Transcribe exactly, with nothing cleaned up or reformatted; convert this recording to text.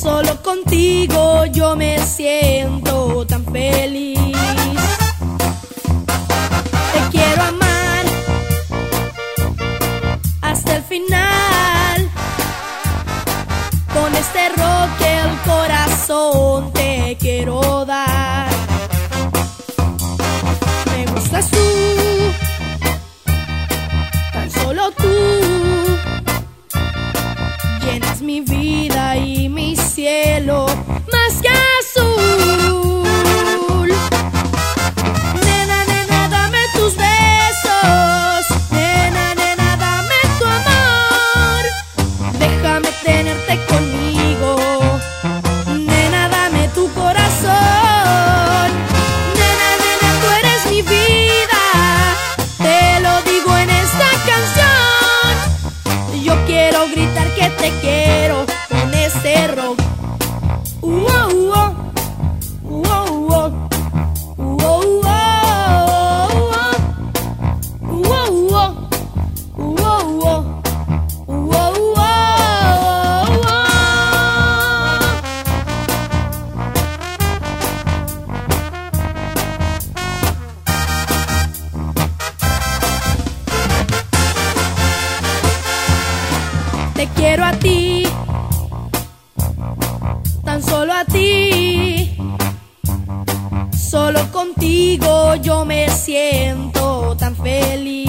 Solo contigo yo me siento tan feliz. Te quiero amar hasta el final. Con este rock el corazón te quiero dar. Me gustas tú, tan solo tú. Llenas mi vida y mi cielo más que azul. Nena, nena, dame tus besos. Nena, nena, dame tu amor. Déjame tenerte conmigo. Nena, dame tu corazón. Nena, nena, tú eres mi vida. Te lo digo en esta canción. Yo quiero gritar que te quiero con este rock. Uh, oh, oh. Uh, oh, oh. Uh, oh, oh. Uh, oh, oh. Uh, oh, oh. Uh, oh, oh. Te quiero a ti, tan solo a ti. Solo contigo yo me siento tan feliz.